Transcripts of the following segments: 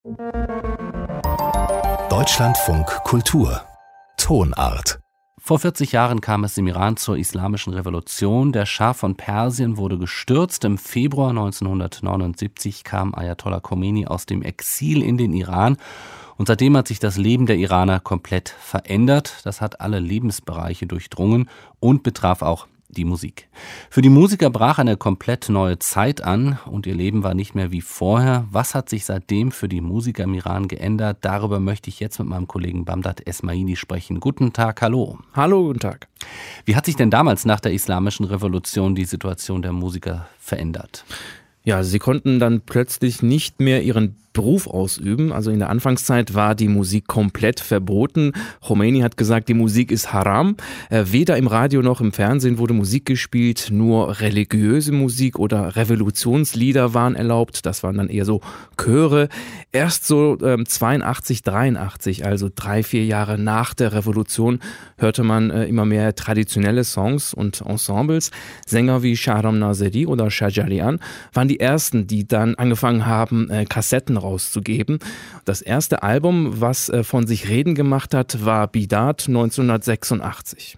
Deutschlandfunk Kultur Tonart. Vor 40 Jahren kam es im Iran zur Islamischen Revolution. Der Schah von Persien wurde gestürzt. Im Februar 1979 kam Ayatollah Khomeini aus dem Exil in den Iran. Und seitdem hat sich das Leben der Iraner komplett verändert. Das hat alle Lebensbereiche durchdrungen und betraf auch die Musik. Für die Musiker brach eine komplett neue Zeit an und ihr Leben war nicht mehr wie vorher. Was hat sich seitdem für die Musiker im Iran geändert? Darüber möchte ich jetzt mit meinem Kollegen Bamdad Esmaili sprechen. Guten Tag, hallo. Hallo, guten Tag. Wie hat sich denn damals nach der Islamischen Revolution die Situation der Musiker verändert? Ja, sie konnten dann plötzlich nicht mehr ihren Beruf ausüben. Also in der Anfangszeit war die Musik komplett verboten. Khomeini hat gesagt, die Musik ist haram. Weder im Radio noch im Fernsehen wurde Musik gespielt, nur religiöse Musik oder Revolutionslieder waren erlaubt. Das waren dann eher so Chöre. Erst so 82, 83, also 3-4 Jahre nach der Revolution, hörte man immer mehr traditionelle Songs und Ensembles. Sänger wie Shahram Nazeri oder Shajarian waren die ersten, die dann angefangen haben, Kassetten rauszugeben. Das erste Album, was von sich reden gemacht hat, war Bidat 1986.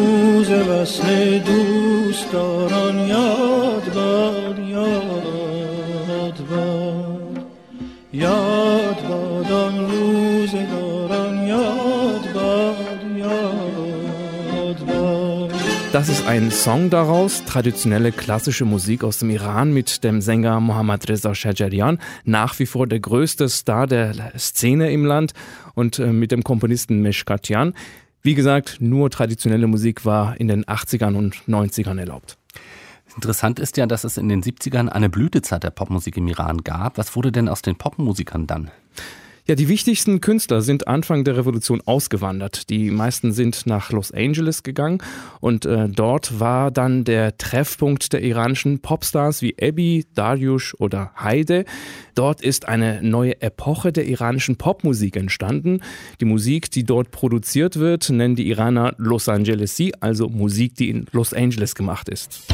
Das ist ein Song daraus, traditionelle klassische Musik aus dem Iran mit dem Sänger Mohammad Reza Shajarian, nach wie vor der größte Star der Szene im Land, und mit dem Komponisten Meshkatian. Wie gesagt, nur traditionelle Musik war in den 80ern und 90ern erlaubt. Interessant ist ja, dass es in den 70ern eine Blütezeit der Popmusik im Iran gab. Was wurde denn aus den Popmusikern dann? Ja, die wichtigsten Künstler sind Anfang der Revolution ausgewandert. Die meisten sind nach Los Angeles gegangen und dort war dann der Treffpunkt der iranischen Popstars wie Ebi, Dariush oder Haide. Dort ist eine neue Epoche der iranischen Popmusik entstanden. Die Musik, die dort produziert wird, nennen die Iraner Los Angelesi, also Musik, die in Los Angeles gemacht ist.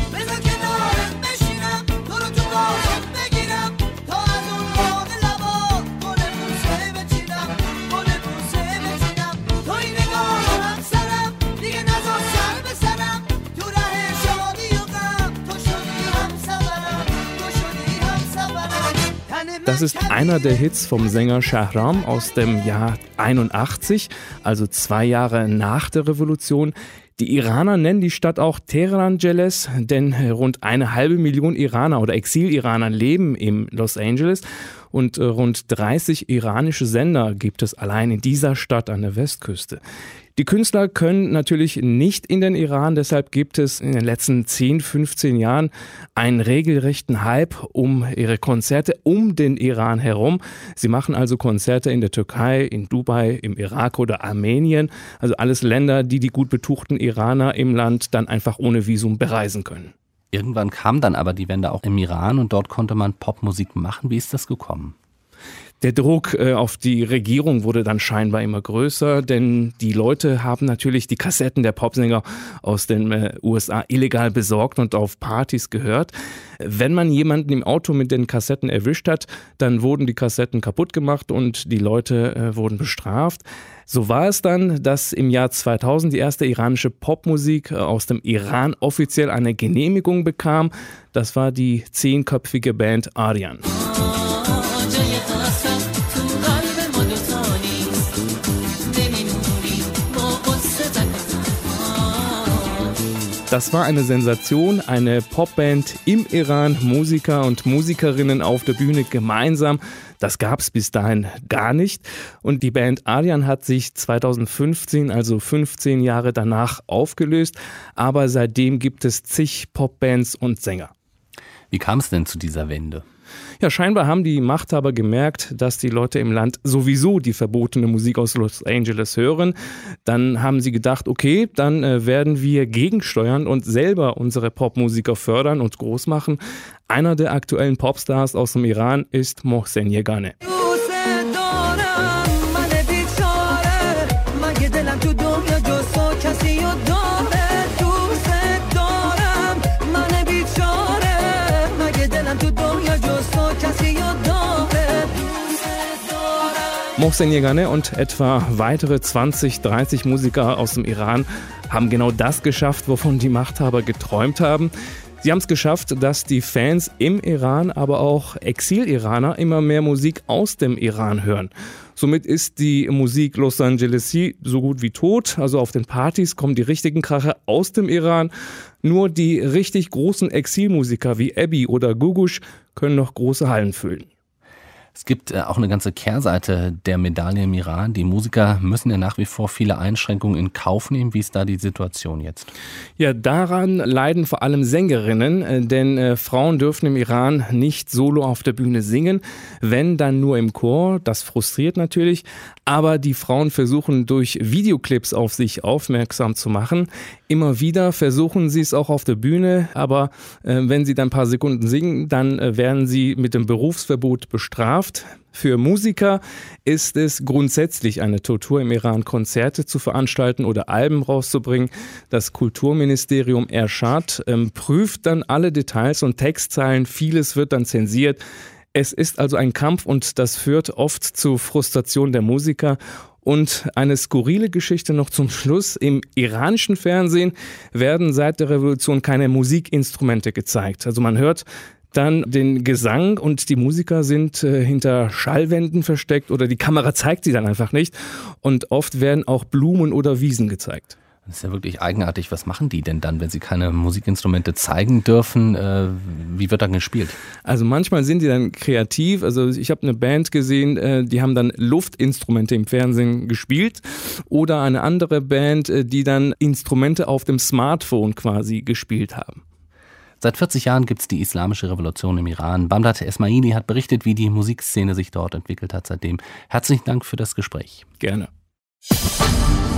Das ist einer der Hits vom Sänger Shahram aus dem Jahr 81, also 2 Jahre nach der Revolution. Die Iraner nennen die Stadt auch Tehran-Jeles, denn rund 1,5 Million Iraner oder Exil-Iraner leben in Los Angeles und rund 30 iranische Sender gibt es allein in dieser Stadt an der Westküste. Die Künstler können natürlich nicht in den Iran, deshalb gibt es in den letzten 10, 15 Jahren einen regelrechten Hype um ihre Konzerte um den Iran herum. Sie machen also Konzerte in der Türkei, in Dubai, im Irak oder Armenien, also alles Länder, die die gut betuchten Iraner im Land dann einfach ohne Visum bereisen können. Irgendwann kam dann aber die Wende auch im Iran und dort konnte man Popmusik machen. Wie ist das gekommen? Der Druck auf die Regierung wurde dann scheinbar immer größer, denn die Leute haben natürlich die Kassetten der Popsänger aus den USA illegal besorgt und auf Partys gehört. Wenn man jemanden im Auto mit den Kassetten erwischt hat, dann wurden die Kassetten kaputt gemacht und die Leute wurden bestraft. So war es dann, dass im Jahr 2000 die erste iranische Popmusik aus dem Iran offiziell eine Genehmigung bekam. Das war die 10-köpfige Band Aryan. Das war eine Sensation, eine Popband im Iran, Musiker und Musikerinnen auf der Bühne gemeinsam. Das gab es bis dahin gar nicht. Und die Band Aryan hat sich 2015, also 15 Jahre danach, aufgelöst. Aber seitdem gibt es zig Popbands und Sänger. Wie kam es denn zu dieser Wende? Ja, scheinbar haben die Machthaber gemerkt, dass die Leute im Land sowieso die verbotene Musik aus Los Angeles hören. Dann haben sie gedacht, okay, dann werden wir gegensteuern und selber unsere Popmusiker fördern und groß machen. Einer der aktuellen Popstars aus dem Iran ist Mohsen Yeganeh. Mohsen Yeganeh und etwa weitere 20, 30 Musiker aus dem Iran haben genau das geschafft, wovon die Machthaber geträumt haben. Sie haben es geschafft, dass die Fans im Iran, aber auch Exil-Iraner immer mehr Musik aus dem Iran hören. Somit ist die Musik Los Angelesi so gut wie tot. Also auf den Partys kommen die richtigen Kracher aus dem Iran. Nur die richtig großen Exilmusiker wie Ebi oder Gugush können noch große Hallen füllen. Es gibt auch eine ganze Kehrseite der Medaille im Iran. Die Musiker müssen ja nach wie vor viele Einschränkungen in Kauf nehmen. Wie ist da die Situation jetzt? Ja, daran leiden vor allem Sängerinnen, denn Frauen dürfen im Iran nicht solo auf der Bühne singen, wenn dann nur im Chor. Das frustriert natürlich, aber die Frauen versuchen durch Videoclips auf sich aufmerksam zu machen. Immer wieder versuchen sie es auch auf der Bühne, aber wenn sie dann ein paar Sekunden singen, dann werden sie mit dem Berufsverbot bestraft. Für Musiker ist es grundsätzlich eine Tortur im Iran, Konzerte zu veranstalten oder Alben rauszubringen. Das Kulturministerium Ershad prüft dann alle Details und Textzeilen. Vieles wird dann zensiert. Es ist also ein Kampf und das führt oft zu Frustration der Musiker. Und eine skurrile Geschichte noch zum Schluss. Im iranischen Fernsehen werden seit der Revolution keine Musikinstrumente gezeigt. Also man hört dann den Gesang und die Musiker sind hinter Schallwänden versteckt oder die Kamera zeigt sie dann einfach nicht. Und oft werden auch Blumen oder Wiesen gezeigt. Das ist ja wirklich eigenartig. Was machen die denn dann, wenn sie keine Musikinstrumente zeigen dürfen? Wie wird dann gespielt? Also manchmal sind die dann kreativ. Also ich habe eine Band gesehen, die haben dann Luftinstrumente im Fernsehen gespielt. Oder eine andere Band, die dann Instrumente auf dem Smartphone quasi gespielt haben. Seit 40 Jahren gibt es die Islamische Revolution im Iran. Bamdad Esmaili hat berichtet, wie die Musikszene sich dort entwickelt hat seitdem. Herzlichen Dank für das Gespräch. Gerne.